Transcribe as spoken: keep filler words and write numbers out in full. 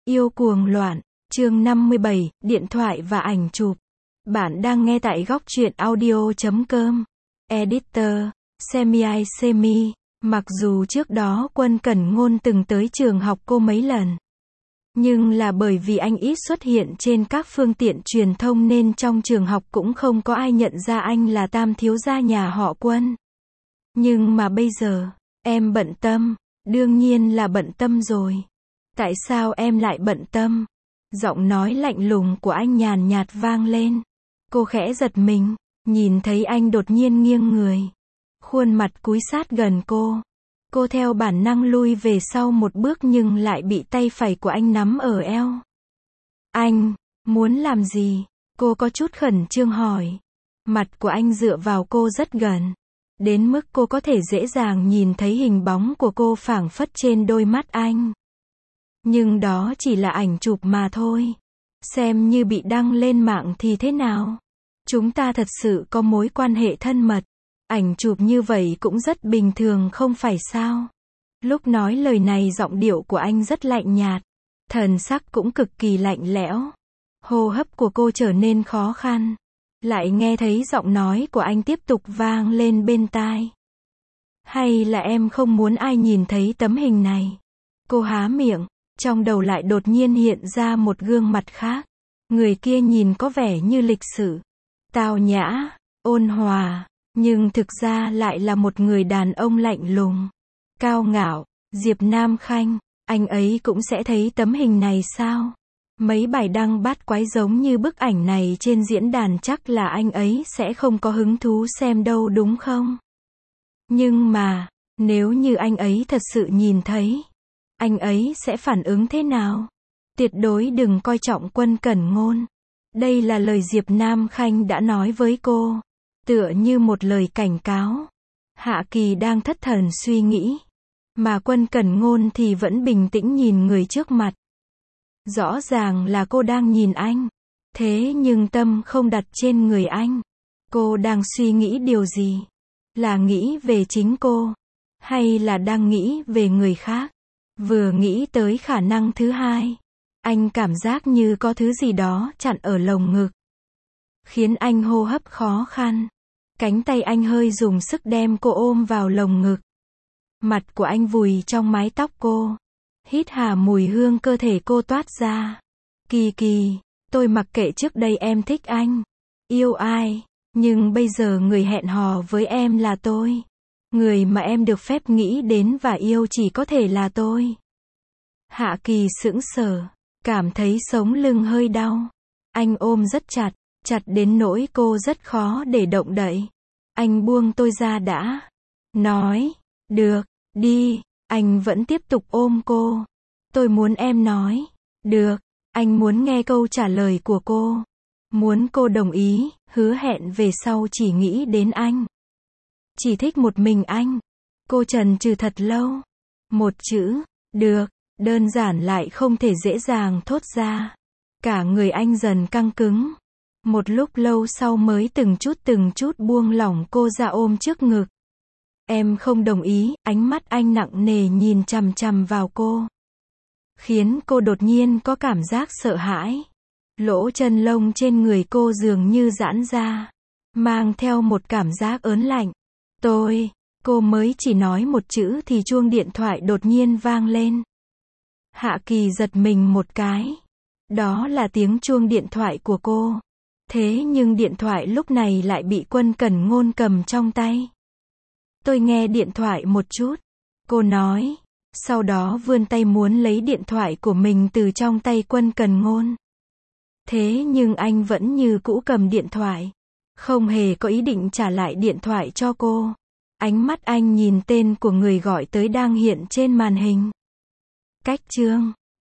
Yêu cuồng loạn, chương năm mươi bảy, điện thoại và ảnh chụp. Bạn đang nghe tại góc truyện audio chấm com. Editor, Semi Semi. Mặc dù trước đó Quân Cẩn Ngôn từng tới trường học cô mấy lần, nhưng là bởi vì anh ít xuất hiện trên các phương tiện truyền thông nên trong trường học cũng không có ai nhận ra anh là tam thiếu gia nhà họ Quân. Nhưng mà bây giờ, em bận tâm. Đương nhiên là bận tâm rồi. Tại sao em lại bận tâm? Giọng nói lạnh lùng của anh nhàn nhạt vang lên. Cô khẽ giật mình, nhìn thấy anh đột nhiên nghiêng người. Khuôn mặt cúi sát gần cô. Cô theo bản năng lui về sau một bước nhưng lại bị tay phải của anh nắm ở eo. Anh, muốn làm gì? Cô có chút khẩn trương hỏi. Mặt của anh dựa vào cô rất gần. Đến mức cô có thể dễ dàng nhìn thấy hình bóng của cô phảng phất trên đôi mắt anh. Nhưng đó chỉ là ảnh chụp mà thôi. Xem như bị đăng lên mạng thì thế nào? Chúng ta thật sự có mối quan hệ thân mật. Ảnh chụp như vậy cũng rất bình thường không phải sao? Lúc nói lời này giọng điệu của anh rất lạnh nhạt. Thần sắc cũng cực kỳ lạnh lẽo. Hô hấp của cô trở nên khó khăn. Lại nghe thấy giọng nói của anh tiếp tục vang lên bên tai. Hay là em không muốn ai nhìn thấy tấm hình này? Cô há miệng, trong đầu lại đột nhiên hiện ra một gương mặt khác. Người kia nhìn có vẻ như lịch sự, tao nhã, ôn hòa, nhưng thực ra lại là một người đàn ông lạnh lùng, cao ngạo. Diệp Nam Khanh, anh ấy cũng sẽ thấy tấm hình này sao? Mấy bài đăng bát quái giống như bức ảnh này trên diễn đàn chắc là anh ấy sẽ không có hứng thú xem đâu đúng không? Nhưng mà, nếu như anh ấy thật sự nhìn thấy, anh ấy sẽ phản ứng thế nào? Tuyệt đối đừng coi trọng Quân Cẩn Ngôn. Đây là lời Diệp Nam Khanh đã nói với cô, tựa như một lời cảnh cáo. Hạ Kỳ đang thất thần suy nghĩ, mà Quân Cẩn Ngôn thì vẫn bình tĩnh nhìn người trước mặt. Rõ ràng là cô đang nhìn anh, thế nhưng tâm không đặt trên người anh. Cô đang suy nghĩ điều gì? Là nghĩ về chính cô, hay là đang nghĩ về người khác? Vừa nghĩ tới khả năng thứ hai, anh cảm giác như có thứ gì đó chặn ở lồng ngực, khiến anh hô hấp khó khăn. Cánh tay anh hơi dùng sức đem cô ôm vào lồng ngực. Mặt của anh vùi trong mái tóc cô, hít hà mùi hương cơ thể cô toát ra. Kỳ Kỳ, tôi mặc kệ trước đây em thích anh, yêu ai, nhưng bây giờ người hẹn hò với em là tôi. Người mà em được phép nghĩ đến và yêu chỉ có thể là tôi. Hạ Kỳ sững sờ, cảm thấy sống lưng hơi đau. Anh ôm rất chặt, chặt đến nỗi cô rất khó để động đậy. Anh buông tôi ra đã. Nói, được, đi. Anh vẫn tiếp tục ôm cô. Tôi muốn em nói. Được. Anh muốn nghe câu trả lời của cô. Muốn cô đồng ý, hứa hẹn về sau chỉ nghĩ đến anh. Chỉ thích một mình anh. Cô chần chừ thật lâu. Một chữ, được, đơn giản lại không thể dễ dàng thốt ra. Cả người anh dần căng cứng. Một lúc lâu sau mới từng chút từng chút buông lỏng cô ra ôm trước ngực. Em không đồng ý, ánh mắt anh nặng nề nhìn chằm chằm vào cô. Khiến cô đột nhiên có cảm giác sợ hãi. Lỗ chân lông trên người cô dường như giãn ra, mang theo một cảm giác ớn lạnh. Tôi, cô mới chỉ nói một chữ thì chuông điện thoại đột nhiên vang lên. Hạ Kỳ giật mình một cái. Đó là tiếng chuông điện thoại của cô. Thế nhưng điện thoại lúc này lại bị Quân Cẩn Ngôn cầm trong tay. Tôi nghe điện thoại một chút, cô nói. Sau đó vươn tay muốn lấy điện thoại của mình từ trong tay Quân Cẩn Ngôn. Thế nhưng anh vẫn như cũ cầm điện thoại, không hề có ý định trả lại điện thoại cho cô. Ánh mắt anh nhìn tên của người gọi tới đang hiện trên màn hình. Cách chương